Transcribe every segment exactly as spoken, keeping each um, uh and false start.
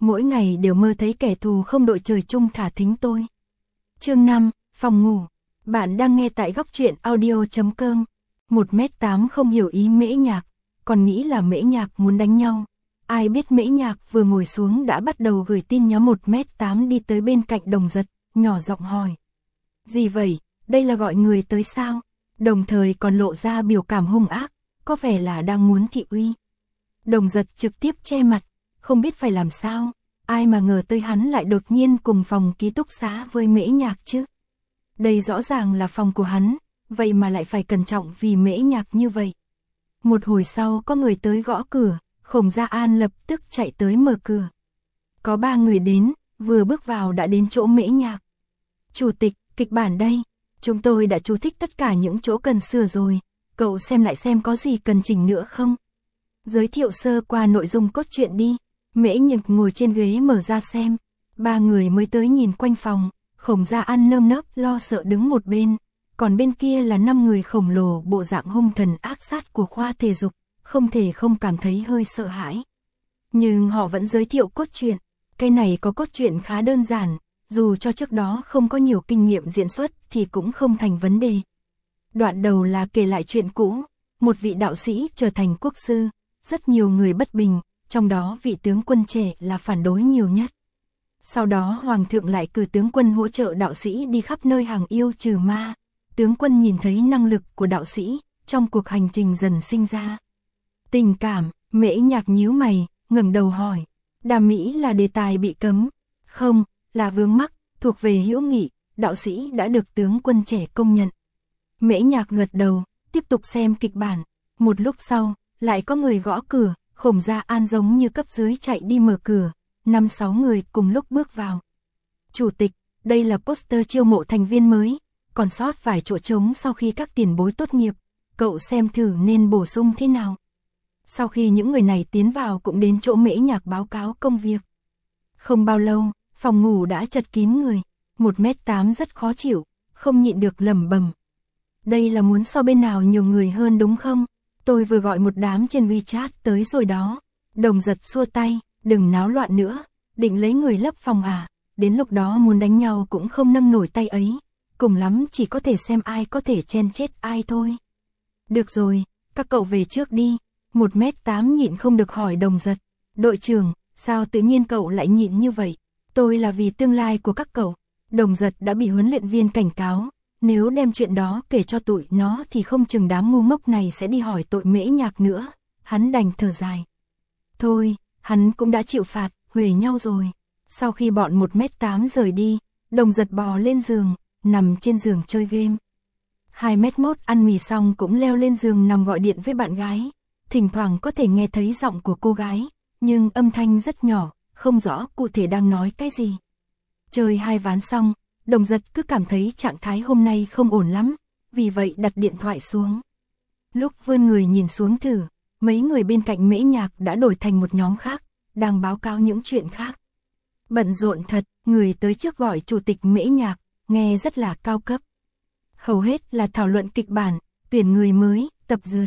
mỗi ngày đều mơ thấy kẻ thù không đội trời chung thả thính tôi. Chương năm, phòng ngủ. Bạn đang nghe tại góc truyện audio chấm com. một mét tám không hiểu ý Mễ Nhạc, còn nghĩ là Mễ Nhạc muốn đánh nhau. Ai biết Mễ Nhạc vừa ngồi xuống đã bắt đầu gửi tin nhắn một mét tám đi tới bên cạnh Đồng Giật, nhỏ giọng hỏi. Gì vậy, đây là gọi người tới sao? Đồng thời còn lộ ra biểu cảm hung ác, có vẻ là đang muốn thị uy. Đồng Giật trực tiếp che mặt, không biết phải làm sao, ai mà ngờ tới hắn lại đột nhiên cùng phòng ký túc xá với Mễ Nhạc chứ. Đây rõ ràng là phòng của hắn, vậy mà lại phải cẩn trọng vì Mễ Nhạc như vậy. Một hồi sau có người tới gõ cửa, Khổng Gia An lập tức chạy tới mở cửa. Có ba người đến, vừa bước vào đã đến chỗ Mễ Nhạc. Chủ tịch, kịch bản đây, chúng tôi đã chú thích tất cả những chỗ cần sửa rồi, cậu xem lại xem có gì cần chỉnh nữa không. Giới thiệu sơ qua nội dung cốt truyện đi. Mễ Nhạc ngồi trên ghế mở ra xem. Ba người mới tới nhìn quanh phòng, Khổng Gia An nơm nớp lo sợ đứng một bên. Còn bên kia là năm người khổng lồ bộ dạng hung thần ác sát của khoa thể dục, không thể không cảm thấy hơi sợ hãi. Nhưng họ vẫn giới thiệu cốt truyện. Cái này có cốt truyện khá đơn giản, dù cho trước đó không có nhiều kinh nghiệm diễn xuất thì cũng không thành vấn đề. Đoạn đầu là kể lại chuyện cũ, một vị đạo sĩ trở thành quốc sư, rất nhiều người bất bình, trong đó vị tướng quân trẻ là phản đối nhiều nhất. Sau đó Hoàng thượng lại cử tướng quân hỗ trợ đạo sĩ đi khắp nơi hàng yêu trừ ma. Tướng quân nhìn thấy năng lực của đạo sĩ, trong cuộc hành trình dần sinh ra tình cảm. Mễ Nhạc nhíu mày, ngẩng đầu hỏi, đàm mỹ là đề tài bị cấm? Không, là vướng mắc, thuộc về hữu nghị, đạo sĩ đã được tướng quân trẻ công nhận. Mễ Nhạc gật đầu, tiếp tục xem kịch bản. Một lúc sau, lại có người gõ cửa, Khổng Gia An giống như cấp dưới chạy đi mở cửa, năm sáu người cùng lúc bước vào. Chủ tịch, đây là poster chiêu mộ thành viên mới, còn sót vài chỗ trống sau khi các tiền bối tốt nghiệp, cậu xem thử nên bổ sung thế nào. Sau khi những người này tiến vào cũng đến chỗ Mễ Nhạc báo cáo công việc. Không bao lâu, phòng ngủ đã chật kín người, một mét tám rất khó chịu, không nhịn được lẩm bẩm. Đây là muốn so bên nào nhiều người hơn đúng không? Tôi vừa gọi một đám trên WeChat tới rồi đó. Đồng Giật xua tay, đừng náo loạn nữa, định lấy người lấp phòng à, đến lúc đó muốn đánh nhau cũng không nâng nổi tay ấy, cùng lắm chỉ có thể xem ai có thể chen chết ai thôi. Được rồi, các cậu về trước đi. Một mét tám nhịn không được hỏi Đồng Giật, đội trưởng, sao tự nhiên cậu lại nhịn như vậy? Tôi là vì tương lai của các cậu. Đồng Giật đã bị huấn luyện viên cảnh cáo, nếu đem chuyện đó kể cho tụi nó thì không chừng đám ngu ngốc này sẽ đi hỏi tội Mễ Nhạc nữa. Hắn đành thở dài. Thôi, hắn cũng đã chịu phạt, huề nhau rồi. Sau khi bọn một mét tám rời đi, Đồng Giật bò lên giường, nằm trên giường chơi game. hai mét mốt ăn mì xong cũng leo lên giường nằm gọi điện với bạn gái. Thỉnh thoảng có thể nghe thấy giọng của cô gái, nhưng âm thanh rất nhỏ, không rõ cụ thể đang nói cái gì. Chơi hai ván xong, Đồng Giật cứ cảm thấy trạng thái hôm nay không ổn lắm, vì vậy đặt điện thoại xuống. Lúc vươn người nhìn xuống thử, mấy người bên cạnh Mễ Nhạc đã đổi thành một nhóm khác, đang báo cáo những chuyện khác. Bận rộn thật, người tới trước gọi chủ tịch Mễ Nhạc, nghe rất là cao cấp. Hầu hết là thảo luận kịch bản, tuyển người mới, tập dượt.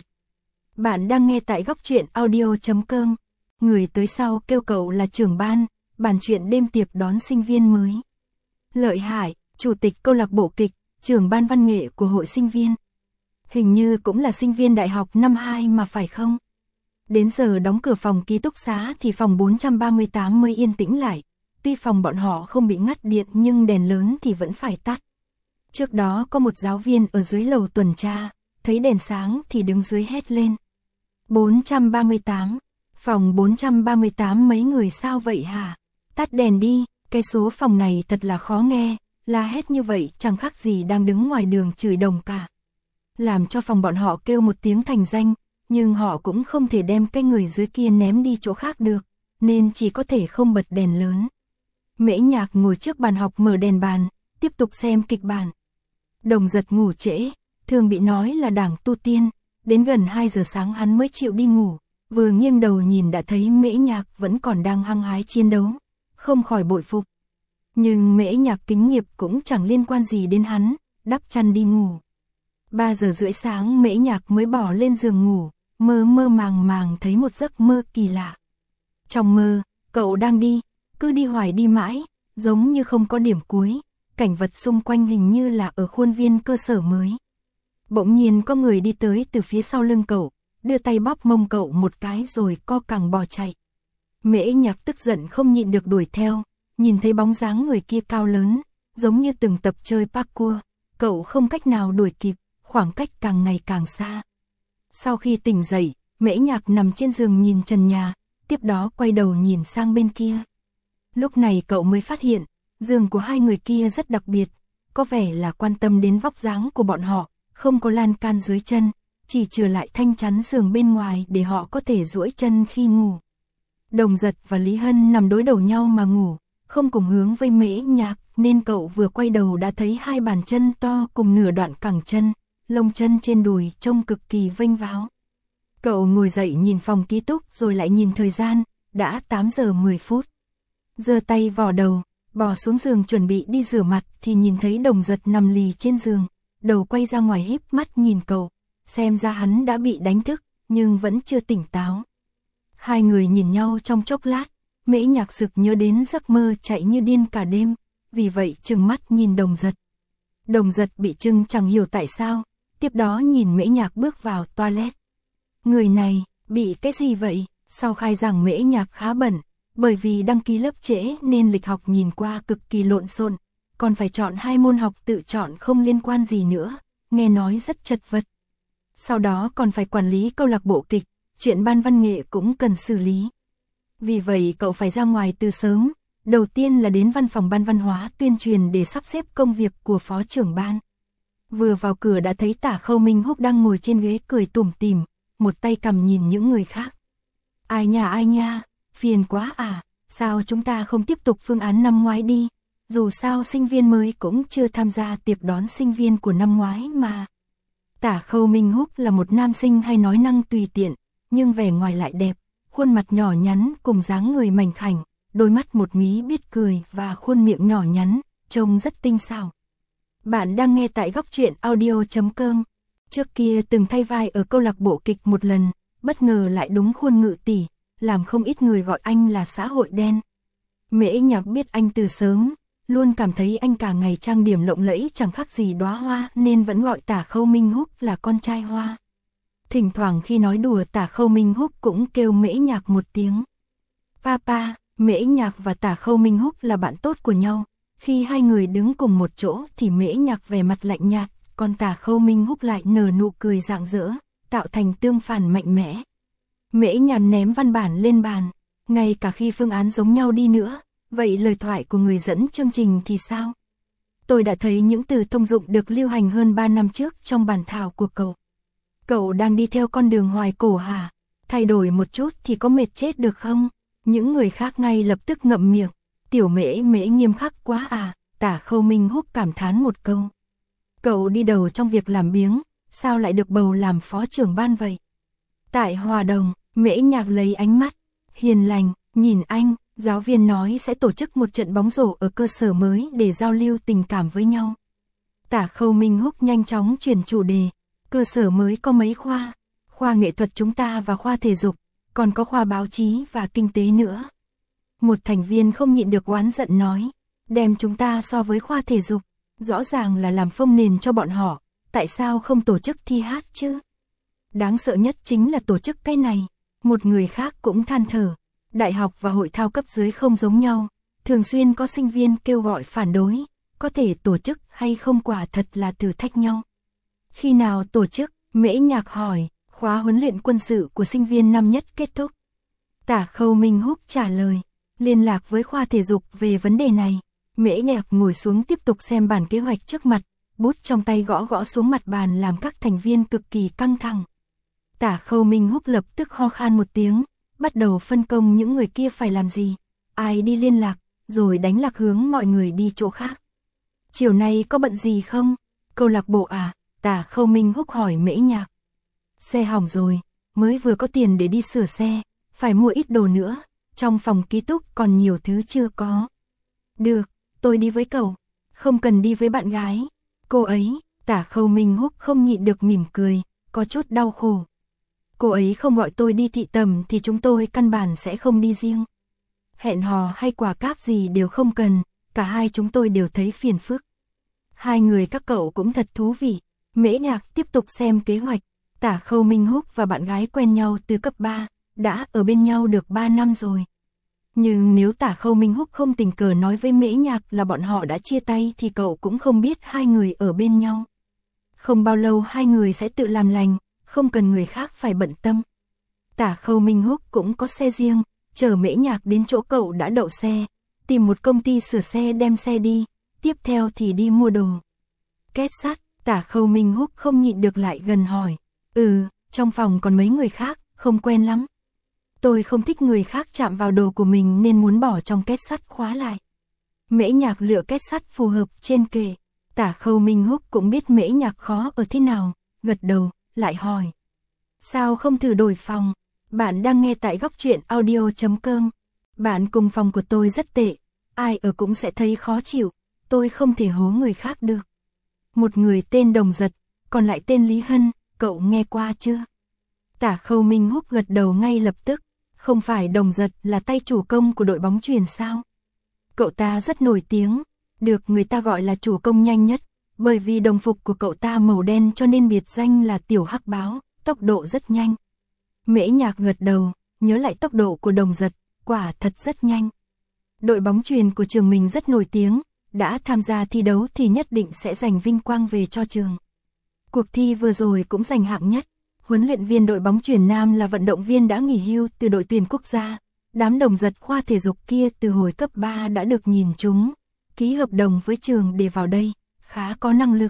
Bạn đang nghe tại góc truyện audio chấm com. Người tới sau kêu cậu là trưởng ban, bàn chuyện đêm tiệc đón sinh viên mới. Lợi Hải, chủ tịch câu lạc bộ kịch, trưởng ban văn nghệ của hội sinh viên. Hình như cũng là sinh viên đại học năm hai mà phải không? Đến giờ đóng cửa phòng ký túc xá thì phòng bốn trăm ba mươi tám mới yên tĩnh lại. Tuy phòng bọn họ không bị ngắt điện nhưng đèn lớn thì vẫn phải tắt. Trước đó có một giáo viên ở dưới lầu tuần tra, thấy đèn sáng thì đứng dưới hét lên. bốn trăm ba mươi tám, phòng bốn trăm ba mươi tám mấy người sao vậy hả? Tắt đèn đi, cái số phòng này thật là khó nghe, la hét như vậy chẳng khác gì đang đứng ngoài đường chửi đồng cả. Làm cho phòng bọn họ kêu một tiếng thành danh, nhưng họ cũng không thể đem cái người dưới kia ném đi chỗ khác được, nên chỉ có thể không bật đèn lớn. Mễ Nhạc ngồi trước bàn học mở đèn bàn, tiếp tục xem kịch bản. Đồng Giật ngủ trễ, thường bị nói là đảng tu tiên, đến gần hai giờ sáng hắn mới chịu đi ngủ, vừa nghiêng đầu nhìn đã thấy Mễ Nhạc vẫn còn đang hăng hái chiến đấu, không khỏi bội phục. Nhưng Mễ Nhạc kính nghiệp cũng chẳng liên quan gì đến hắn, đắp chăn đi ngủ. ba giờ rưỡi sáng Mễ Nhạc mới bỏ lên giường ngủ, mơ mơ màng màng thấy một giấc mơ kỳ lạ. Trong mơ, cậu đang đi, cứ đi hoài đi mãi, giống như không có điểm cuối, cảnh vật xung quanh hình như là ở khuôn viên cơ sở mới. Bỗng nhiên có người đi tới từ phía sau lưng cậu, đưa tay bóp mông cậu một cái rồi co cẳng bỏ chạy. Mễ Nhạc tức giận không nhịn được đuổi theo, nhìn thấy bóng dáng người kia cao lớn, giống như từng tập chơi parkour, cậu không cách nào đuổi kịp, khoảng cách càng ngày càng xa. Sau khi tỉnh dậy, Mễ Nhạc nằm trên giường nhìn trần nhà, tiếp đó quay đầu nhìn sang bên kia. Lúc này cậu mới phát hiện, giường của hai người kia rất đặc biệt, có vẻ là quan tâm đến vóc dáng của bọn họ, không có lan can dưới chân, chỉ trừ lại thanh chắn giường bên ngoài để họ có thể duỗi chân khi ngủ. Đồng Giật và Lý Hân nằm đối đầu nhau mà ngủ, không cùng hướng với Mễ Nhạc, nên cậu vừa quay đầu đã thấy hai bàn chân to cùng nửa đoạn cẳng chân, lông chân trên đùi trông cực kỳ vênh váo. Cậu ngồi dậy nhìn phòng ký túc rồi lại nhìn thời gian, đã tám giờ mười phút. Giơ tay vò đầu, bò xuống giường chuẩn bị đi rửa mặt thì nhìn thấy Đồng Giật nằm lì trên giường, đầu quay ra ngoài híp mắt nhìn cậu, xem ra hắn đã bị đánh thức, nhưng vẫn chưa tỉnh táo. Hai người nhìn nhau trong chốc lát, Mễ Nhạc sực nhớ đến giấc mơ chạy như điên cả đêm, vì vậy trừng mắt nhìn Đồng Giật. Đồng Giật bị trừng chẳng hiểu tại sao, tiếp đó nhìn Mễ Nhạc bước vào toilet. Người này, bị cái gì vậy? Sau khai giảng Mễ Nhạc khá bận, bởi vì đăng ký lớp trễ nên lịch học nhìn qua cực kỳ lộn xộn, còn phải chọn hai môn học tự chọn không liên quan gì nữa, nghe nói rất chật vật. Sau đó còn phải quản lý câu lạc bộ kịch, chuyện ban văn nghệ cũng cần xử lý. Vì vậy cậu phải ra ngoài từ sớm, đầu tiên là đến văn phòng ban văn hóa tuyên truyền để sắp xếp công việc của phó trưởng ban. Vừa vào cửa đã thấy Tả Khâu Minh Húc đang ngồi trên ghế cười tủm tỉm, một tay cầm nhìn những người khác. Ai nha ai nha, phiền quá à, sao chúng ta không tiếp tục phương án năm ngoái đi, dù sao sinh viên mới cũng chưa tham gia tiệc đón sinh viên của năm ngoái mà. Tả Khâu Minh Húc là một nam sinh hay nói năng tùy tiện, nhưng vẻ ngoài lại đẹp, khuôn mặt nhỏ nhắn cùng dáng người mảnh khảnh, đôi mắt một mí biết cười và khuôn miệng nhỏ nhắn, trông rất tinh xảo. Bạn đang nghe tại góc truyện audio chấm com. Trước kia từng thay vai ở câu lạc bộ kịch một lần, bất ngờ lại đúng khuôn Ngự tỷ, làm không ít người gọi anh là xã hội đen. Mễ Nhạc biết anh từ sớm, luôn cảm thấy anh cả ngày trang điểm lộng lẫy chẳng khác gì đóa hoa nên vẫn gọi Tả Khâu Minh Húc là con trai hoa. Thỉnh thoảng khi nói đùa Tả Khâu Minh Húc cũng kêu Mễ Nhạc một tiếng Papa. Mễ Nhạc và Tả Khâu Minh Húc là bạn tốt của nhau, khi hai người đứng cùng một chỗ thì Mễ Nhạc vẻ mặt lạnh nhạt, còn Tả Khâu Minh Húc lại nở nụ cười rạng rỡ, tạo thành tương phản mạnh mẽ. Mễ Nhạc ném văn bản lên bàn, ngay cả khi phương án giống nhau đi nữa, vậy lời thoại của người dẫn chương trình thì sao? Tôi đã thấy những từ thông dụng được lưu hành hơn ba năm trước trong bản thảo của cậu. Cậu đang đi theo con đường hoài cổ hả? Thay đổi một chút thì có mệt chết được không? Những người khác ngay lập tức ngậm miệng. Tiểu Mễ Mễ nghiêm khắc quá à, Tả Khâu Minh Húc cảm thán một câu. Cậu đi đầu trong việc làm biếng, sao lại được bầu làm phó trưởng ban vậy? Tại Hòa Đồng, Mễ Nhạc lấy ánh mắt hiền lành, nhìn anh, giáo viên nói sẽ tổ chức một trận bóng rổ ở cơ sở mới để giao lưu tình cảm với nhau. Tả Khâu Minh Húc nhanh chóng chuyển chủ đề, cơ sở mới có mấy khoa, khoa nghệ thuật chúng ta và khoa thể dục, còn có khoa báo chí và kinh tế nữa. Một thành viên không nhịn được oán giận nói, đem chúng ta so với khoa thể dục, rõ ràng là làm phông nền cho bọn họ, tại sao không tổ chức thi hát chứ? Đáng sợ nhất chính là tổ chức cái này. Một người khác cũng than thở, đại học và hội thao cấp dưới không giống nhau, thường xuyên có sinh viên kêu gọi phản đối, có thể tổ chức hay không quả thật là thử thách nhau. Khi nào tổ chức? Mễ Nhạc hỏi. Khóa huấn luyện quân sự của sinh viên năm nhất kết thúc. Tả Khâu Minh Húc trả lời, liên lạc với khoa thể dục về vấn đề này. Mễ Nhạc ngồi xuống tiếp tục xem bản kế hoạch trước mặt, bút trong tay gõ gõ xuống mặt bàn làm các thành viên cực kỳ căng thẳng. Tả Khâu Minh Húc lập tức ho khan một tiếng, bắt đầu phân công những người kia phải làm gì, ai đi liên lạc, rồi đánh lạc hướng mọi người đi chỗ khác. Chiều nay có bận gì không? Câu lạc bộ à? Tả Khâu Minh Húc hỏi Mễ Nhạc. Xe hỏng rồi, mới vừa có tiền để đi sửa xe, phải mua ít đồ nữa, trong phòng ký túc còn nhiều thứ chưa có. Được, tôi đi với cậu, không cần đi với bạn gái. Cô ấy, Tả Khâu Minh Húc không nhịn được mỉm cười, có chút đau khổ. Cô ấy không gọi tôi đi thị tầm thì chúng tôi căn bản sẽ không đi riêng. hẹn hò hay quà cáp gì đều không cần, cả hai chúng tôi đều thấy phiền phức. Hai người các cậu cũng thật thú vị. Mễ Nhạc tiếp tục xem kế hoạch. Tả Khâu Minh Húc và bạn gái quen nhau từ cấp ba, đã ở bên nhau được ba năm rồi. Nhưng nếu Tả Khâu Minh Húc không tình cờ nói với Mễ Nhạc là bọn họ đã chia tay thì cậu cũng không biết hai người ở bên nhau. Không bao lâu hai người sẽ tự làm lành, không cần người khác phải bận tâm. Tả Khâu Minh Húc cũng có xe riêng, chở Mễ Nhạc đến chỗ cậu đã đậu xe, tìm một công ty sửa xe đem xe đi, tiếp theo thì đi mua đồ. Két sắt, Tả Khâu Minh Húc không nhịn được lại gần hỏi. Ừ, trong phòng còn mấy người khác, không quen lắm. Tôi không thích người khác chạm vào đồ của mình nên muốn bỏ trong két sắt khóa lại. Mễ Nhạc lựa két sắt phù hợp trên kệ. Tả Khâu Minh Húc cũng biết Mễ Nhạc khó ở thế nào, gật đầu, lại hỏi. Sao không thử đổi phòng? Bạn đang nghe tại góc truyện audio chấm com. Bạn cùng phòng của tôi rất tệ, ai ở cũng sẽ thấy khó chịu, tôi không thể hố người khác được. Một người tên Đồng Giật, còn lại tên Lý Hân, cậu nghe qua chưa? Tả Khâu Minh Húc gật đầu ngay lập tức, không phải Đồng Giật là tay chủ công của đội bóng chuyền sao? Cậu ta rất nổi tiếng, được người ta gọi là chủ công nhanh nhất, bởi vì đồng phục của cậu ta màu đen cho nên biệt danh là Tiểu Hắc Báo, tốc độ rất nhanh. Mễ Nhạc gật đầu, nhớ lại tốc độ của Đồng Giật, quả thật rất nhanh. Đội bóng chuyền của trường mình rất nổi tiếng, đã tham gia thi đấu thì nhất định sẽ giành vinh quang về cho trường. Cuộc thi vừa rồi cũng giành hạng nhất. Huấn luyện viên đội bóng chuyền nam là vận động viên đã nghỉ hưu từ đội tuyển quốc gia. Đám Đồng Giật khoa thể dục kia từ hồi cấp ba đã được nhìn chúng, ký hợp đồng với trường để vào đây, khá có năng lực.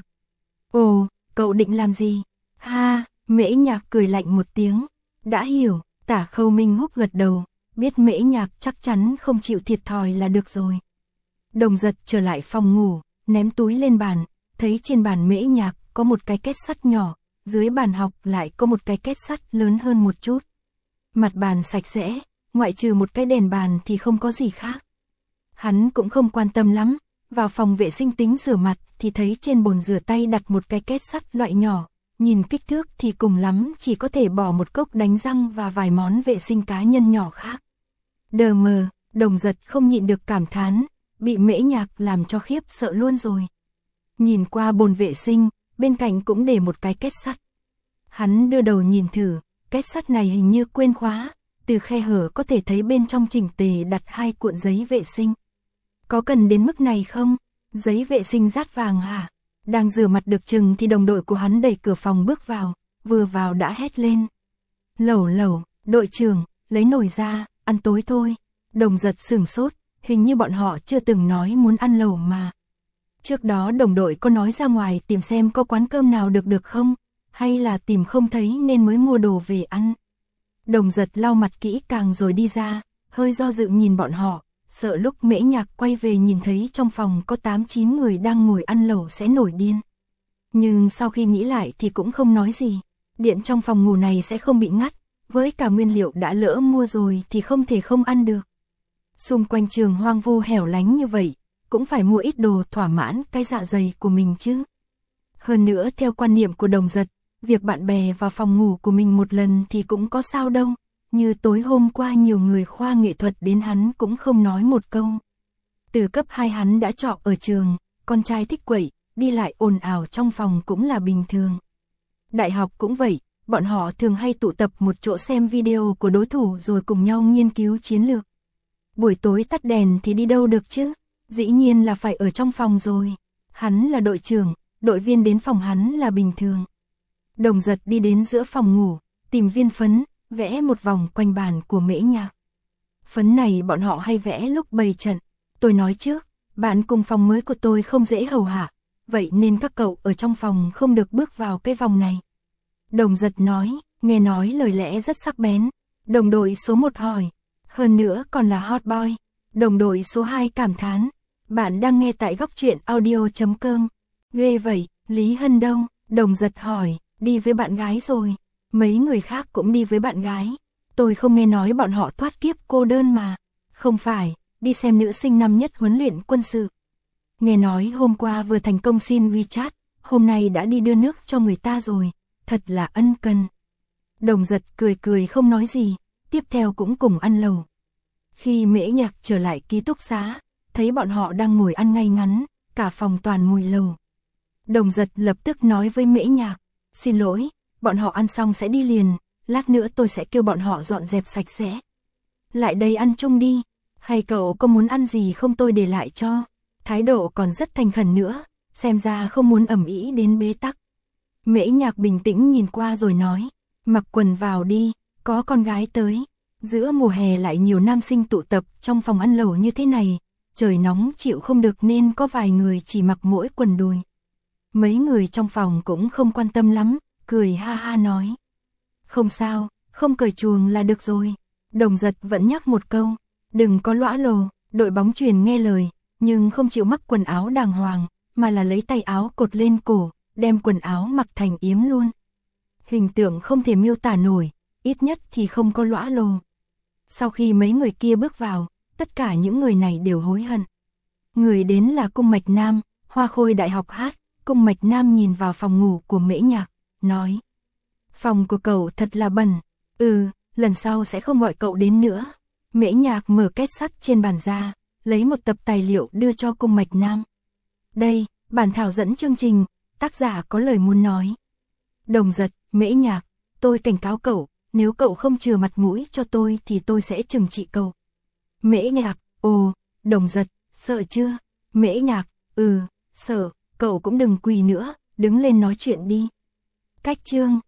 Ồ, cậu định làm gì? Ha, Mễ Nhạc cười lạnh một tiếng. Đã hiểu, Tả Khâu Minh Húc gật đầu, biết Mễ Nhạc chắc chắn không chịu thiệt thòi là được rồi. Đồng Giật trở lại phòng ngủ, ném túi lên bàn, thấy trên bàn Mễ Nhạc có một cái két sắt nhỏ, dưới bàn học lại có một cái két sắt lớn hơn một chút. Mặt bàn sạch sẽ, ngoại trừ một cái đèn bàn thì không có gì khác. Hắn cũng không quan tâm lắm, vào phòng vệ sinh tính rửa mặt thì thấy trên bồn rửa tay đặt một cái két sắt loại nhỏ, nhìn kích thước thì cùng lắm chỉ có thể bỏ một cốc đánh răng và vài món vệ sinh cá nhân nhỏ khác. Đờ mờ, Đồng Giật không nhịn được cảm thán, bị Mễ Nhạc làm cho khiếp sợ luôn rồi. Nhìn qua bồn vệ sinh, bên cạnh cũng để một cái két sắt. Hắn đưa đầu nhìn thử, két sắt này hình như quên khóa, từ khe hở có thể thấy bên trong chỉnh tề đặt hai cuộn giấy vệ sinh. Có cần đến mức này không? Giấy vệ sinh dát vàng hả? Đang rửa mặt được chừng thì đồng đội của hắn đẩy cửa phòng bước vào, vừa vào đã hét lên. Lẩu lẩu, đội trưởng, lấy nồi ra, ăn tối thôi. Đồng Giật sửng sốt, hình như bọn họ chưa từng nói muốn ăn lẩu mà. Trước đó đồng đội có nói ra ngoài tìm xem có quán cơm nào được được không, hay là tìm không thấy nên mới mua đồ về ăn. Đồng Giật lau mặt kỹ càng rồi đi ra, hơi do dự nhìn bọn họ, sợ lúc Mễ Nhạc quay về nhìn thấy trong phòng có tám chín người đang ngồi ăn lẩu sẽ nổi điên. Nhưng sau khi nghĩ lại thì cũng không nói gì, điện trong phòng ngủ này sẽ không bị ngắt, với cả nguyên liệu đã lỡ mua rồi thì không thể không ăn được. Xung quanh trường hoang vu hẻo lánh như vậy, cũng phải mua ít đồ thỏa mãn cái dạ dày của mình chứ. Hơn nữa theo quan niệm của Đồng Giật, việc bạn bè vào phòng ngủ của mình một lần thì cũng có sao đâu, như tối hôm qua nhiều người khoa nghệ thuật đến hắn cũng không nói một câu. Từ cấp hai hắn đã trọ ở trường, con trai thích quậy, đi lại ồn ào trong phòng cũng là bình thường. Đại học cũng vậy, bọn họ thường hay tụ tập một chỗ xem video của đối thủ rồi cùng nhau nghiên cứu chiến lược. Buổi tối tắt đèn thì đi đâu được chứ? Dĩ nhiên là phải ở trong phòng rồi. Hắn là đội trưởng, đội viên đến phòng hắn là bình thường. Đồng Giật đi đến giữa phòng ngủ, tìm viên phấn, vẽ một vòng quanh bàn của Mễ Nhạc. Phấn này bọn họ hay vẽ lúc bày trận. Tôi nói trước, bạn cùng phòng mới của tôi không dễ hầu hạ, vậy nên các cậu ở trong phòng không được bước vào cái vòng này. Đồng Giật nói, nghe nói lời lẽ rất sắc bén. Đồng đội số một hỏi, hơn nữa còn là hot boy. Đồng đội số hai cảm thán, bạn đang nghe tại góc truyện audio chấm com. Ghê vậy, Lý Hân đâu? Đồng Giật hỏi, đi với bạn gái rồi. Mấy người khác cũng đi với bạn gái. Tôi không nghe nói bọn họ thoát kiếp cô đơn mà. Không phải, đi xem nữ sinh năm nhất huấn luyện quân sự. Nghe nói hôm qua vừa thành công xin WeChat, hôm nay đã đi đưa nước cho người ta rồi. Thật là ân cần. Đồng Giật cười cười không nói gì, tiếp theo cũng cùng ăn lẩu. Khi Mễ Nhạc trở lại ký túc xá, thấy bọn họ đang ngồi ăn ngay ngắn, cả phòng toàn mùi lầu. Đồng Giật lập tức nói với Mễ Nhạc, xin lỗi, bọn họ ăn xong sẽ đi liền, lát nữa tôi sẽ kêu bọn họ dọn dẹp sạch sẽ. Lại đây ăn chung đi, hay cậu có muốn ăn gì không tôi để lại cho. Thái độ còn rất thành khẩn nữa, xem ra không muốn ầm ĩ đến bế tắc. Mễ Nhạc bình tĩnh nhìn qua rồi nói, mặc quần vào đi, có con gái tới. Giữa mùa hè lại nhiều nam sinh tụ tập trong phòng ăn lẩu như thế này, trời nóng chịu không được nên có vài người chỉ mặc mỗi quần đùi. Mấy người trong phòng cũng không quan tâm lắm, cười ha ha nói. Không sao, không cởi chuồng là được rồi. Đồng Giật vẫn nhắc một câu, đừng có lõa lồ. Đội bóng chuyền nghe lời, nhưng không chịu mắc quần áo đàng hoàng, mà là lấy tay áo cột lên cổ, đem quần áo mặc thành yếm luôn. Hình tượng không thể miêu tả nổi, ít nhất thì không có lõa lồ. Sau khi mấy người kia bước vào, tất cả những người này đều hối hận. Người đến là Cung Mạch Nam, Hoa Khôi Đại học hát. Cung Mạch Nam nhìn vào phòng ngủ của Mễ Nhạc, nói. Phòng của cậu thật là bẩn. Ừ, lần sau sẽ không gọi cậu đến nữa. Mễ Nhạc mở két sắt trên bàn ra, lấy một tập tài liệu đưa cho Cung Mạch Nam. Đây, bản thảo dẫn chương trình, tác giả có lời muốn nói. Đồng Giật, Mễ Nhạc, tôi cảnh cáo cậu, nếu cậu không chừa mặt mũi cho tôi thì tôi sẽ trừng trị cậu. Mễ Nhạc, ồ, Đồng Giật, sợ chưa? Mễ Nhạc, ừ, sợ, cậu cũng đừng quỳ nữa, đứng lên nói chuyện đi. Cách chương